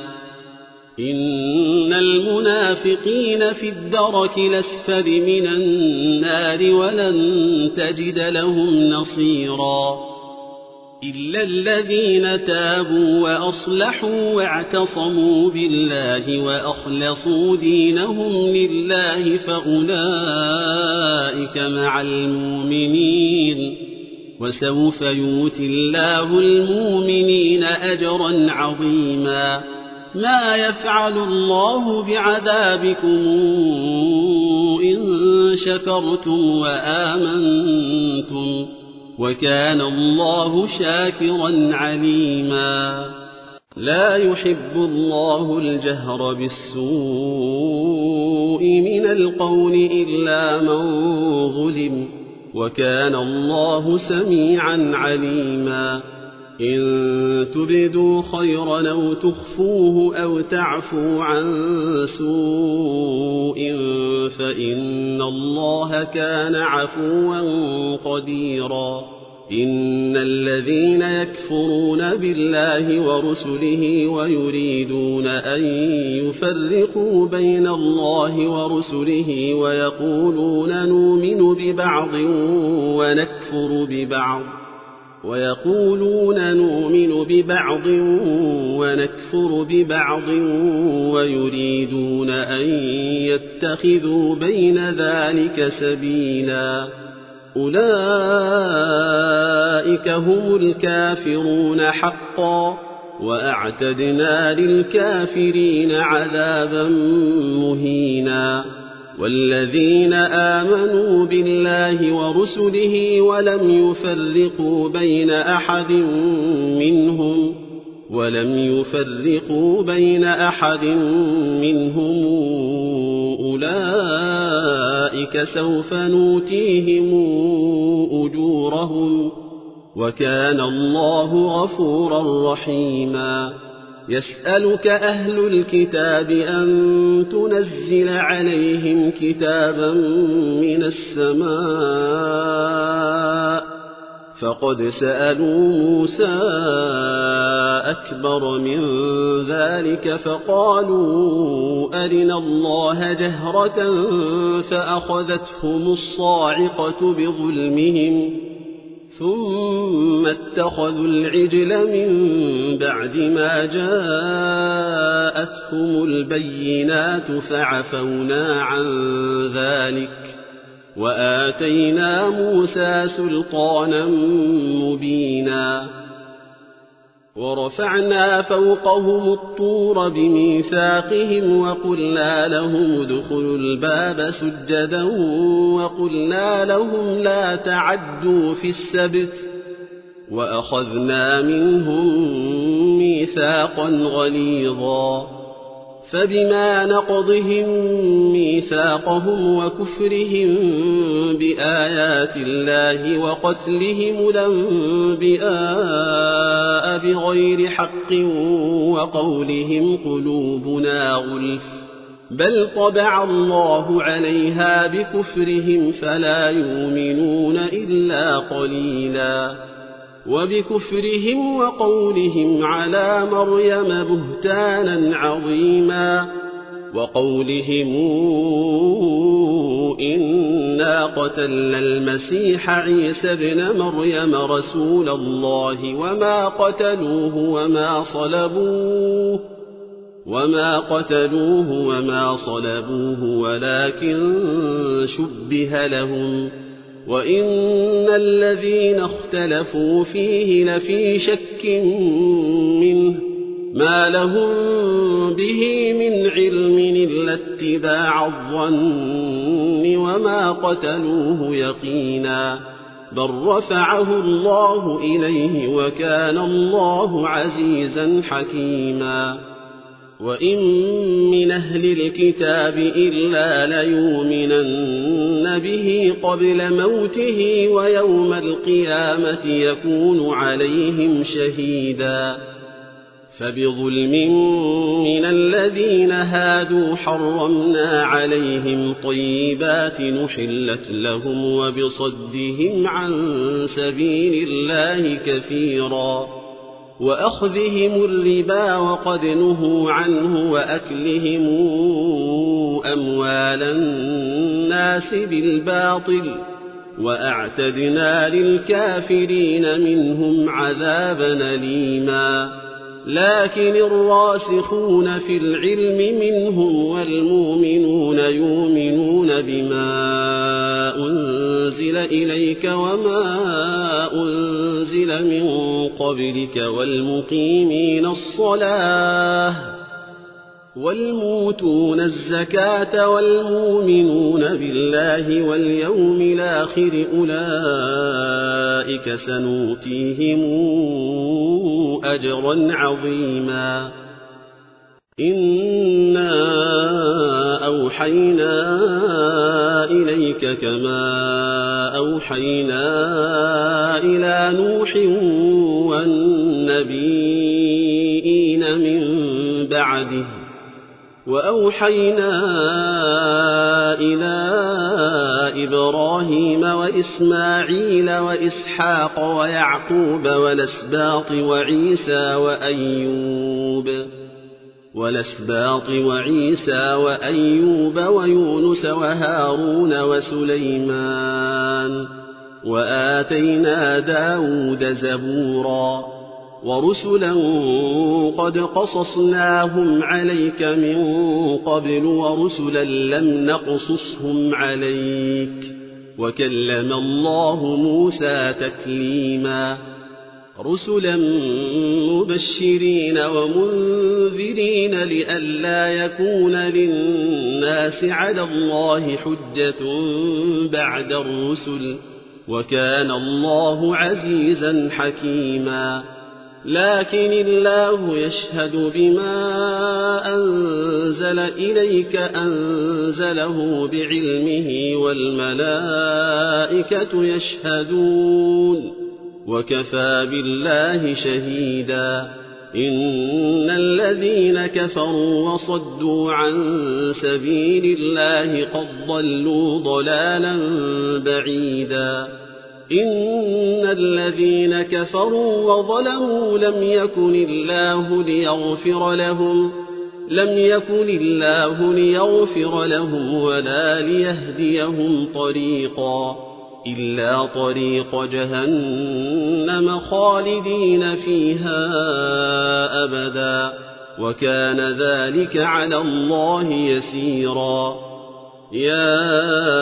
إن المنافقين في الدرك الأسفل من النار ولن تجد لهم نصيرا إلا الذين تابوا وأصلحوا واعتصموا بالله وأخلصوا دينهم لله فأولئك مع المؤمنين وسوف يؤتي الله المؤمنين أجرا عظيما ما يفعل الله بعذابكم إن شكرتم وآمنتم وكان الله شاكرا عليما لا يحب الله الجهر بالسوء من القول إلا من ظلم وكان الله سميعا عليما إن تبدوا خيرا أو تخفوه أو تعفوا عن سوء فإن الله كان عفوا قديرا إن الذين يكفرون بالله ورسله ويريدون أن يفرقوا بين الله ورسله ويقولون نؤمن ببعض ونكفر ببعض ويريدون أن يتخذوا بين ذلك سبيلا أولئك هم الكافرون حقا وأعتدنا للكافرين عذابا مهينا والذين آمنوا بالله ورسله ولم يفرقوا بين أحد منهم أولئك سوف نؤتيهم أجورهم وكان الله غفورا رحيما يسألك أهل الكتاب أن تنزل عليهم كتابا من السماء فقد سألوا موسى أكبر من ذلك فقالوا أرنا الله جهرة فأخذتهم الصاعقة بظلمهم ثم اتخذوا العجل من بعد ما جاءتهم البينات فعفونا عن ذلك وآتينا موسى سلطانا مبينا ورفعنا فوقهم الطور بميثاقهم وقلنا لهم ادخلوا الباب سجدا وقلنا لهم لا تعدوا في السبت وأخذنا منهم ميثاقا غليظا فبما نقضهم ميثاقهم وكفرهم بآيات الله وقتلهم الأنبياء بغير حق وقولهم قلوبنا غلف بل طبع الله عليها بكفرهم فلا يؤمنون إلا قليلا وبكفرهم وقولهم على مريم بهتانا عظيما وقولهم إنا قتلنا المسيح عيسى ابن مريم رسول الله وما قتلوه وما صلبوه ولكن شبه لهم وإن الذين اختلفوا فيه لفي شك منه ما لهم به من علم إلا اتباع الظن وما قتلوه يقينا بل رفعه الله إليه وكان الله عزيزا حكيما وإن من أهل الكتاب إلا ليؤمنن به قبل موته ويوم القيامة يكون عليهم شهيدا فبظلم من الذين هادوا حرمنا عليهم طيبات نحلت لهم وبصدهم عن سبيل الله كثيرا وأخذهم الربا وقد نهوا عنه وأكلهم أموال الناس بالباطل وأعتدنا للكافرين منهم عذابا أليما لكن الراسخون في العلم منهم والمؤمنون يؤمنون بما أنزل إليك وما أنزل من قبلك والمقيمين الصلاة والموتون الزكاة والمؤمنون بالله واليوم الآخر أولئك سنؤتيهم أجرا عظيما إنا أوحينا إليك كما أوحينا إلى نوح والنبيين من بعده وأوحينا إلى إبراهيم وإسماعيل وإسحاق ويعقوب والأسباط وعيسى وأيوب ويونس وهارون وسليمان وآتينا داود زبورا ورسلا قد قصصناهم عليك من قبل ورسلا لم نقصصهم عليك وكلم الله موسى تكليما رسلا مبشرين ومنذرين لئلا يكون للناس على الله حجة بعد الرسل وكان الله عزيزا حكيما لكن الله يشهد بما أنزل إليك أنزله بعلمه والملائكة يشهدون وكفى بالله شهيدا إن الذين كفروا وصدوا عن سبيل الله قد ضلوا ضلالا بعيدا إن الذين كفروا وظلموا لم يكن الله ليغفر لهم ولا ليهديهم طريقا إلا طريق جهنم خالدين فيها أبدا وكان ذلك على الله يسيرا يا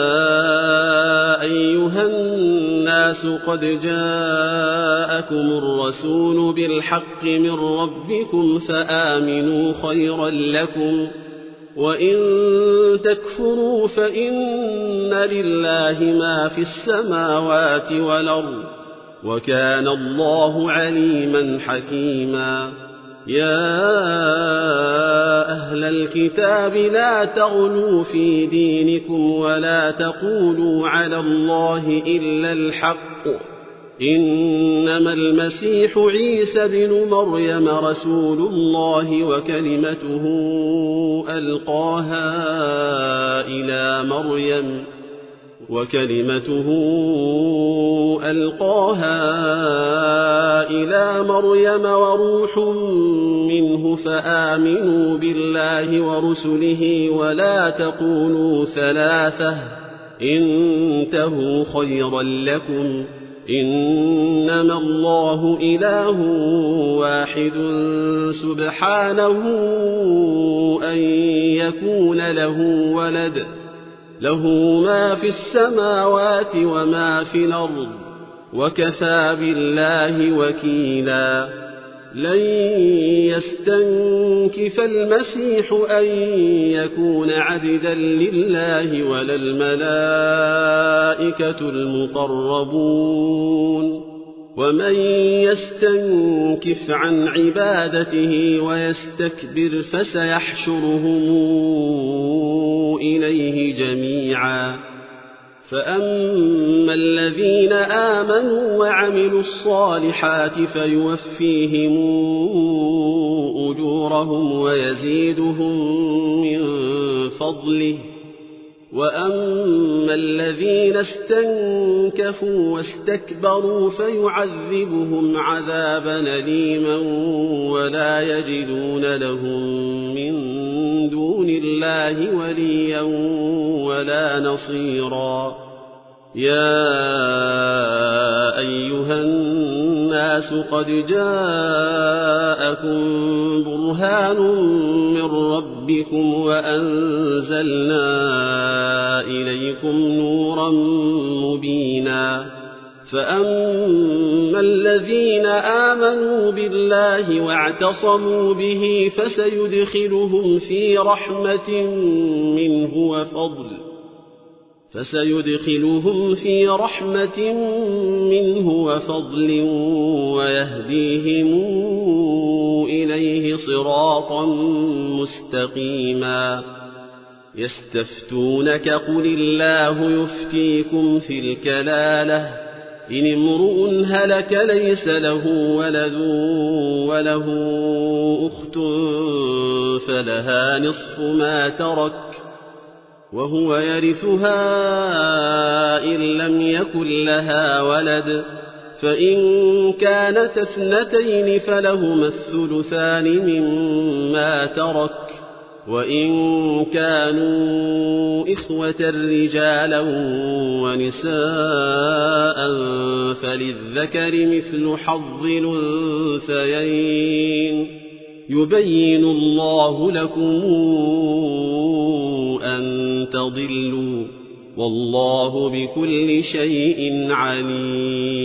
أيها الناس قد جاءكم الرسول بالحق من ربكم فآمنوا خيرا لكم وإن تكفروا فإن لله ما في السماوات والأرض وكان الله عليما حكيما يا أهل الكتاب لا تغلوا في دينكم ولا تقولوا على الله إلا الحق إنما المسيح عيسى بن مريم رسول الله وكلمته ألقاها إلى مريم وروح منه فآمنوا بالله ورسله ولا تقولوا ثلاثة انتهوا خيرا لكم إنما الله إله واحد سبحانه أن يكون له ولد له ما في السماوات وما في الأرض وكفى بالله وكيلا لن يستنكف المسيح أن يكون عبدا لله ولا الملائكة المقربون ومن يستنكف عن عبادته ويستكبر فسيحشرهم إليه جميعا فأما الذين آمنوا وعملوا الصالحات فيوفيهم أجورهم ويزيدهم من فضله وأما الذين استنكفوا واستكبروا فيعذبهم عذابا أليما ولا يجدون لهم من دون الله وليا ولا نصيرا يا أيها الناس قد جاءكم برهان من ربكم وأنزلنا إليكم نورا مبينا فأما الذين آمنوا بالله واعتصموا به فسيدخلهم في رحمة منه وفضل ويهديهم إليه صراطا مستقيما يستفتونك قل الله يفتيكم في الكلالة إن امرؤ هلك ليس له ولد وله أخت فلها نصف ما ترك وهو يرثها إن لم يكن لها ولد فإن كانت اثنتين فلهما الثلثان مما ترك وإن كانوا إخوة رجالا ونساء فللذكر مثل حظ الأنثيين يبين الله لكم أن تضلوا والله بكل شيء عليم